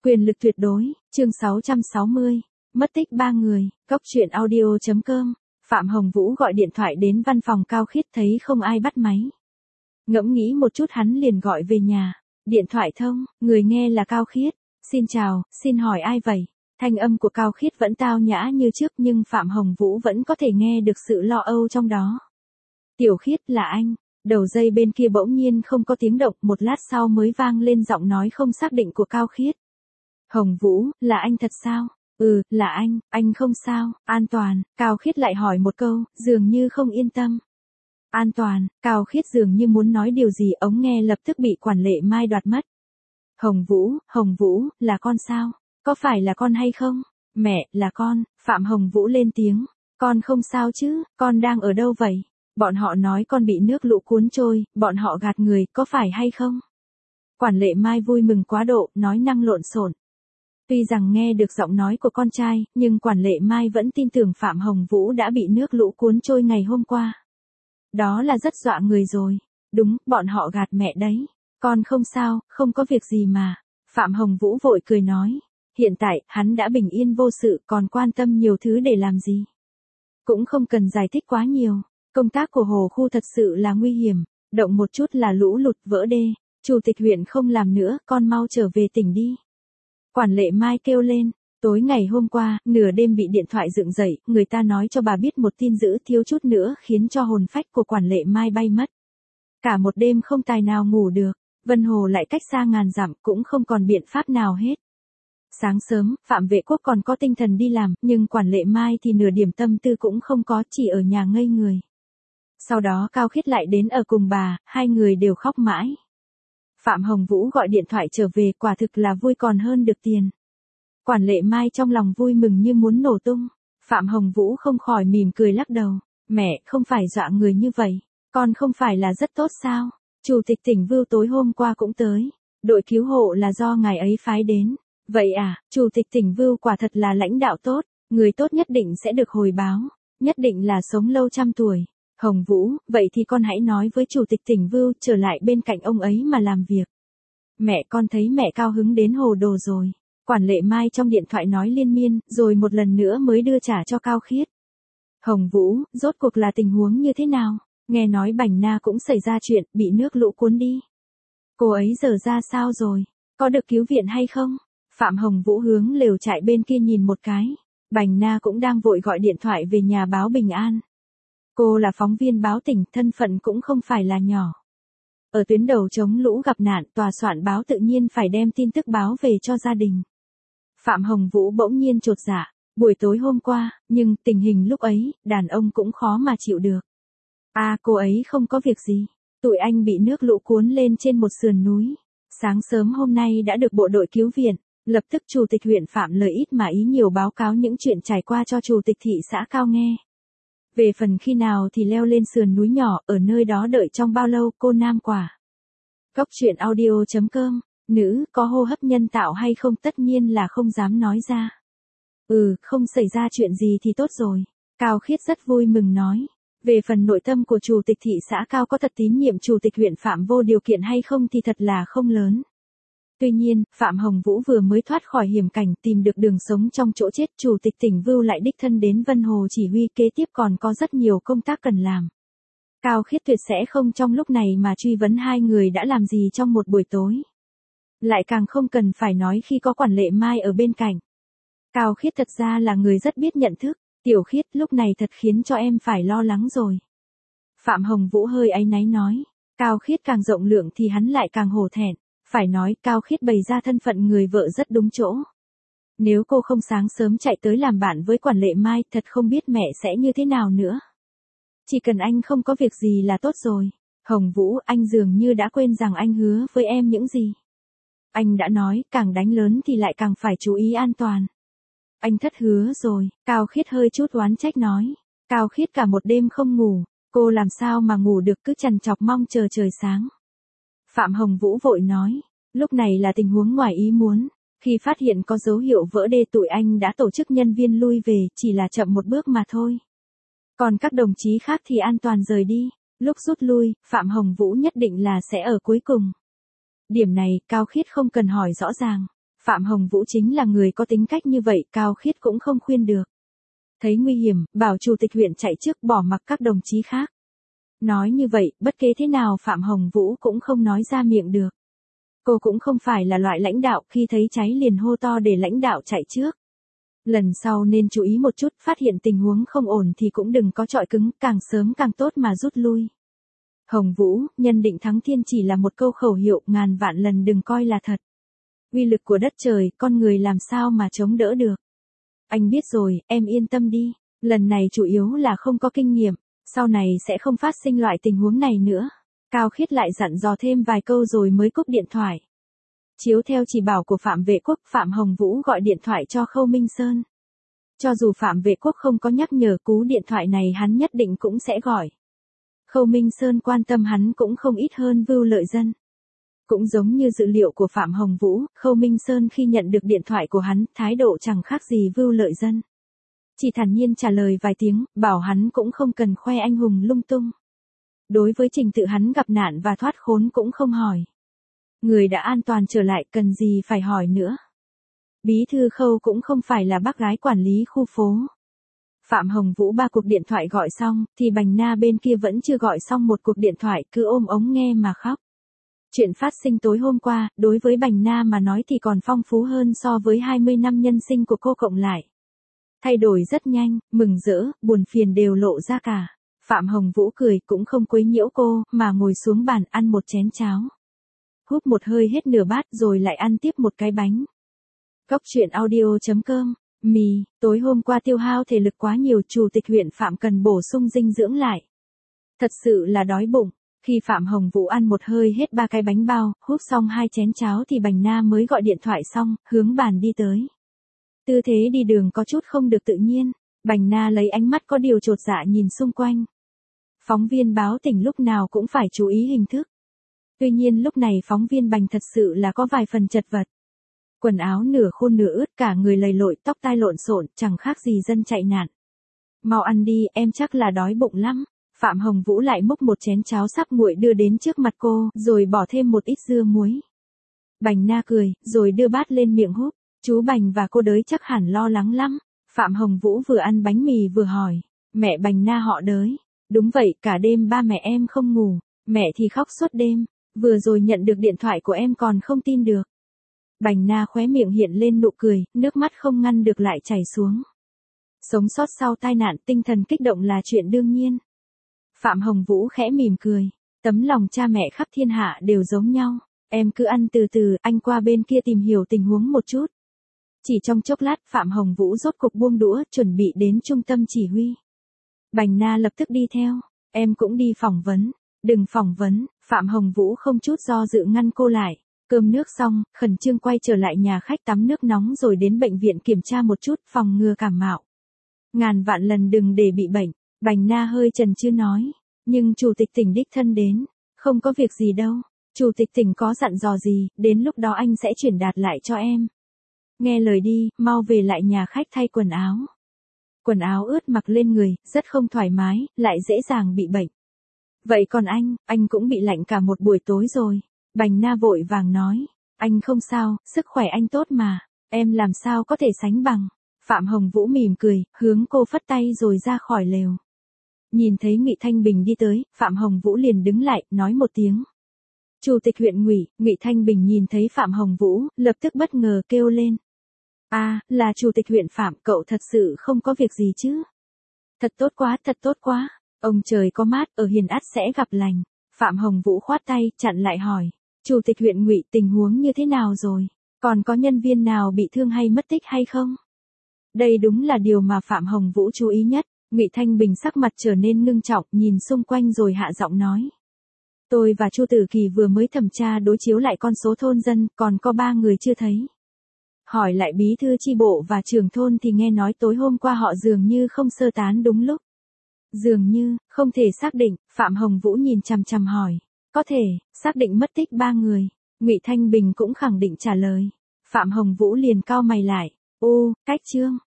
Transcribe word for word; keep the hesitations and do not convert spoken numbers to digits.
Quyền lực tuyệt đối, chương sáu trăm sáu mươi, mất tích ba người, Cốc truyện audio.com, Phạm Hồng Vũ gọi điện thoại đến văn phòng Cao Khiết thấy không ai bắt máy. Ngẫm nghĩ một chút hắn liền gọi về nhà, điện thoại thông, người nghe là Cao Khiết, xin chào, xin hỏi ai vậy? Thanh âm của Cao Khiết vẫn tao nhã như trước nhưng Phạm Hồng Vũ vẫn có thể nghe được sự lo âu trong đó. Tiểu Khiết là anh, đầu dây bên kia bỗng nhiên không có tiếng động, một lát sau mới vang lên giọng nói không xác định của Cao Khiết. Hồng Vũ, là anh thật sao? Ừ, là anh, anh không sao, an toàn, Cao Khiết lại hỏi một câu, dường như không yên tâm. An toàn, Cao Khiết dường như muốn nói điều gì, ống nghe lập tức bị quản lệ Mai đoạt mất. Hồng Vũ, Hồng Vũ, là con sao? Có phải là con hay không? Mẹ, là con, Phạm Hồng Vũ lên tiếng. Con không sao chứ, con đang ở đâu vậy? Bọn họ nói con bị nước lũ cuốn trôi, bọn họ gạt người, có phải hay không? Quản lệ Mai vui mừng quá độ, nói năng lộn xộn. Tuy rằng nghe được giọng nói của con trai, nhưng quản lệ Mai vẫn tin tưởng Phạm Hồng Vũ đã bị nước lũ cuốn trôi ngày hôm qua. Đó là rất dọa người rồi. Đúng, bọn họ gạt mẹ đấy. Con không sao, không có việc gì mà. Phạm Hồng Vũ vội cười nói. Hiện tại, hắn đã bình yên vô sự, còn quan tâm nhiều thứ để làm gì. Cũng không cần giải thích quá nhiều. Công tác của Hồ Khu thật sự là nguy hiểm. Động một chút là lũ lụt vỡ đê. Chủ tịch huyện không làm nữa, con mau trở về tỉnh đi. Quản lệ Mai kêu lên, tối ngày hôm qua, nửa đêm bị điện thoại dựng dậy, người ta nói cho bà biết một tin dữ thiếu chút nữa khiến cho hồn phách của quản lệ Mai bay mất. Cả một đêm không tài nào ngủ được, Vân Hồ lại cách xa ngàn dặm cũng không còn biện pháp nào hết. Sáng sớm, Phạm Vệ Quốc còn có tinh thần đi làm, nhưng quản lệ Mai thì nửa điểm tâm tư cũng không có, chỉ ở nhà ngây người. Sau đó Cao Khiết lại đến ở cùng bà, hai người đều khóc mãi. Phạm Hồng Vũ gọi điện thoại trở về, quả thực là vui còn hơn được tiền. Quản lệ Mai trong lòng vui mừng như muốn nổ tung. Phạm Hồng Vũ không khỏi mỉm cười lắc đầu. Mẹ, không phải dọa người như vậy. Con không phải là rất tốt sao? Chủ tịch tỉnh Vưu tối hôm qua cũng tới. Đội cứu hộ là do ngài ấy phái đến. Vậy à, Chủ tịch tỉnh Vưu quả thật là lãnh đạo tốt. Người tốt nhất định sẽ được hồi báo. Nhất định là sống lâu trăm tuổi. Hồng Vũ, vậy thì con hãy nói với Chủ tịch tỉnh Vưu trở lại bên cạnh ông ấy mà làm việc. Mẹ, con thấy mẹ cao hứng đến hồ đồ rồi. Quản lệ Mai trong điện thoại nói liên miên, rồi một lần nữa mới đưa trả cho Cao Khiết. Hồng Vũ, rốt cuộc là tình huống như thế nào? Nghe nói Bành Na cũng xảy ra chuyện, bị nước lũ cuốn đi. Cô ấy giờ ra sao rồi? Có được cứu viện hay không? Phạm Hồng Vũ hướng lều trại bên kia nhìn một cái. Bành Na cũng đang vội gọi điện thoại về nhà báo bình an. Cô là phóng viên báo tỉnh, thân phận cũng không phải là nhỏ. Ở tuyến đầu chống lũ gặp nạn, tòa soạn báo tự nhiên phải đem tin tức báo về cho gia đình. Phạm Hồng Vũ bỗng nhiên chột dạ, buổi tối hôm qua, nhưng tình hình lúc ấy, đàn ông cũng khó mà chịu được. À, cô ấy không có việc gì. Tụi anh bị nước lũ cuốn lên trên một sườn núi. Sáng sớm hôm nay đã được bộ đội cứu viện. Lập tức Chủ tịch huyện Phạm lời ít mà ý nhiều báo cáo những chuyện trải qua cho Chủ tịch thị xã Cao nghe. Về phần khi nào thì leo lên sườn núi nhỏ, ở nơi đó đợi trong bao lâu, cô Nam Quả. Cốc truyện audio.com, nữ, có hô hấp nhân tạo hay không tất nhiên là không dám nói ra. Ừ, không xảy ra chuyện gì thì tốt rồi. Cao Khiết rất vui mừng nói. Về phần nội tâm của Chủ tịch thị xã Cao có thật tín nhiệm Chủ tịch huyện Phạm vô điều kiện hay không thì thật là không lớn. Tuy nhiên, Phạm Hồng Vũ vừa mới thoát khỏi hiểm cảnh tìm được đường sống trong chỗ chết, Chủ tịch tỉnh Vưu lại đích thân đến Vân Hồ chỉ huy, kế tiếp còn có rất nhiều công tác cần làm. Cao Khiết tuyệt sẽ không trong lúc này mà truy vấn hai người đã làm gì trong một buổi tối. Lại càng không cần phải nói khi có quản lệ Mai ở bên cạnh. Cao Khiết thật ra là người rất biết nhận thức. Tiểu Khiết, lúc này thật khiến cho em phải lo lắng rồi. Phạm Hồng Vũ hơi áy náy nói. Cao Khiết càng rộng lượng thì hắn lại càng hổ thẹn. Phải nói, Cao Khiết bày ra thân phận người vợ rất đúng chỗ. Nếu cô không sáng sớm chạy tới làm bạn với quản lệ Mai, thật không biết mẹ sẽ như thế nào nữa. Chỉ cần anh không có việc gì là tốt rồi. Hồng Vũ, anh dường như đã quên rằng anh hứa với em những gì. Anh đã nói, càng đánh lớn thì lại càng phải chú ý an toàn. Anh thất hứa rồi, Cao Khiết hơi chút oán trách nói. Cao Khiết cả một đêm không ngủ, cô làm sao mà ngủ được, cứ trằn trọc mong chờ trời sáng. Phạm Hồng Vũ vội nói, lúc này là tình huống ngoài ý muốn. Khi phát hiện có dấu hiệu vỡ đê, tụi anh đã tổ chức nhân viên lui về, chỉ là chậm một bước mà thôi. Còn các đồng chí khác thì an toàn rời đi. Lúc rút lui, Phạm Hồng Vũ nhất định là sẽ ở cuối cùng. Điểm này, Cao Khiết không cần hỏi rõ ràng. Phạm Hồng Vũ chính là người có tính cách như vậy, Cao Khiết cũng không khuyên được. Thấy nguy hiểm, bảo chủ tịch huyện chạy trước bỏ mặc các đồng chí khác. Nói như vậy, bất kể thế nào Phạm Hồng Vũ cũng không nói ra miệng được. Cô cũng không phải là loại lãnh đạo khi thấy cháy liền hô to để lãnh đạo chạy trước. Lần sau nên chú ý một chút, phát hiện tình huống không ổn thì cũng đừng có chọi cứng, càng sớm càng tốt mà rút lui. Hồng Vũ, nhân định thắng thiên chỉ là một câu khẩu hiệu, ngàn vạn lần đừng coi là thật. Uy lực của đất trời, con người làm sao mà chống đỡ được. Anh biết rồi, em yên tâm đi, lần này chủ yếu là không có kinh nghiệm, sau này sẽ không phát sinh loại tình huống này nữa. Cao Khiết lại dặn dò thêm vài câu rồi mới cúp điện thoại. Chiếu theo chỉ bảo của Phạm Vệ Quốc, Phạm Hồng Vũ gọi điện thoại cho Khâu Minh Sơn. Cho dù Phạm Vệ Quốc không có nhắc nhở, cú điện thoại này hắn nhất định cũng sẽ gọi. Khâu Minh Sơn quan tâm hắn cũng không ít hơn Vưu Lợi Dân. Cũng giống như dự liệu của Phạm Hồng Vũ, Khâu Minh Sơn khi nhận được điện thoại của hắn, thái độ chẳng khác gì Vưu Lợi Dân. Chỉ thản nhiên trả lời vài tiếng, bảo hắn cũng không cần khoe anh hùng lung tung. Đối với trình tự hắn gặp nạn và thoát khốn cũng không hỏi. Người đã an toàn trở lại cần gì phải hỏi nữa. Bí thư Khâu cũng không phải là bác gái quản lý khu phố. Phạm Hồng Vũ ba cuộc điện thoại gọi xong, thì Bành Na bên kia vẫn chưa gọi xong một cuộc điện thoại, cứ ôm ống nghe mà khóc. Chuyện phát sinh tối hôm qua, đối với Bành Na mà nói thì còn phong phú hơn so với hai mươi năm nhân sinh của cô cộng lại. Thay đổi rất nhanh, mừng rỡ, buồn phiền đều lộ ra cả. Phạm Hồng Vũ cười cũng không quấy nhiễu cô, mà ngồi xuống bàn ăn một chén cháo. Húp một hơi hết nửa bát rồi lại ăn tiếp một cái bánh. Cốc truyện audio chấm com, mì, tối hôm qua tiêu hao thể lực quá nhiều, chủ tịch huyện Phạm cần bổ sung dinh dưỡng lại. Thật sự là đói bụng. Khi Phạm Hồng Vũ ăn một hơi hết ba cái bánh bao, húp xong hai chén cháo thì Bành Na mới gọi điện thoại xong, hướng bàn đi tới. Tư thế đi đường có chút không được tự nhiên, Bành Na lấy ánh mắt có điều chột dạ nhìn xung quanh. Phóng viên báo tỉnh lúc nào cũng phải chú ý hình thức. Tuy nhiên lúc này phóng viên Bành thật sự là có vài phần chật vật. Quần áo nửa khô nửa ướt, cả người lầy lội, tóc tai lộn xộn, chẳng khác gì dân chạy nạn. Mau ăn đi, em chắc là đói bụng lắm. Phạm Hồng Vũ lại múc một chén cháo sắp nguội đưa đến trước mặt cô, rồi bỏ thêm một ít dưa muối. Bành Na cười, rồi đưa bát lên miệng húp. Chú Bành và cô Đới chắc hẳn lo lắng lắm. Phạm Hồng Vũ vừa ăn bánh mì vừa hỏi. Mẹ Bành Na họ Đới. Đúng vậy, cả đêm ba mẹ em không ngủ. Mẹ thì khóc suốt đêm. Vừa rồi nhận được điện thoại của em còn không tin được. Bành Na khóe miệng hiện lên nụ cười, nước mắt không ngăn được lại chảy xuống. Sống sót sau tai nạn, tinh thần kích động là chuyện đương nhiên. Phạm Hồng Vũ khẽ mỉm cười. Tấm lòng cha mẹ khắp thiên hạ đều giống nhau. Em cứ ăn từ từ, anh qua bên kia tìm hiểu tình huống một chút. Chỉ trong chốc lát, Phạm Hồng Vũ rốt cục buông đũa, chuẩn bị đến trung tâm chỉ huy. Bành Na lập tức đi theo. Em cũng đi phỏng vấn. Đừng phỏng vấn, Phạm Hồng Vũ không chút do dự ngăn cô lại. Cơm nước xong, khẩn trương quay trở lại nhà khách tắm nước nóng rồi đến bệnh viện kiểm tra một chút, phòng ngừa cảm mạo. Ngàn vạn lần đừng để bị bệnh. Bành Na hơi chần chừ nói. Nhưng chủ tịch tỉnh đích thân đến. Không có việc gì đâu. Chủ tịch tỉnh có dặn dò gì, đến lúc đó anh sẽ chuyển đạt lại cho em. Nghe lời đi, mau về lại nhà khách thay quần áo. Quần áo ướt mặc lên người, rất không thoải mái, lại dễ dàng bị bệnh. Vậy còn anh, anh cũng bị lạnh cả một buổi tối rồi. Bành Na vội vàng nói. Anh không sao, sức khỏe anh tốt mà. Em làm sao có thể sánh bằng. Phạm Hồng Vũ mỉm cười, hướng cô phất tay rồi ra khỏi lều. Nhìn thấy Ngụy Thanh Bình đi tới, Phạm Hồng Vũ liền đứng lại, nói một tiếng. Chủ tịch huyện Ngụy, Ngụy Thanh Bình nhìn thấy Phạm Hồng Vũ, lập tức bất ngờ kêu lên. À, là chủ tịch huyện Phạm, cậu thật sự không có việc gì chứ? Thật tốt quá, thật tốt quá. Ông trời có mát, ở hiền ắt sẽ gặp lành. Phạm Hồng Vũ khoát tay, chặn lại hỏi. Chủ tịch huyện Ngụy, tình huống như thế nào rồi? Còn có nhân viên nào bị thương hay mất tích hay không? Đây đúng là điều mà Phạm Hồng Vũ chú ý nhất. Ngụy Thanh Bình sắc mặt trở nên ngưng trọng, nhìn xung quanh rồi hạ giọng nói. Tôi và Chu Tử Kỳ vừa mới thẩm tra đối chiếu lại con số thôn dân, còn có ba người chưa thấy. Hỏi lại bí thư chi bộ và trưởng thôn thì nghe nói tối hôm qua họ dường như không sơ tán đúng lúc. Dường như, không thể xác định, Phạm Hồng Vũ nhìn chằm chằm hỏi. Có thể, xác định mất tích ba người. Ngụy Thanh Bình cũng khẳng định trả lời. Phạm Hồng Vũ liền cau mày lại. Ô, cách chương.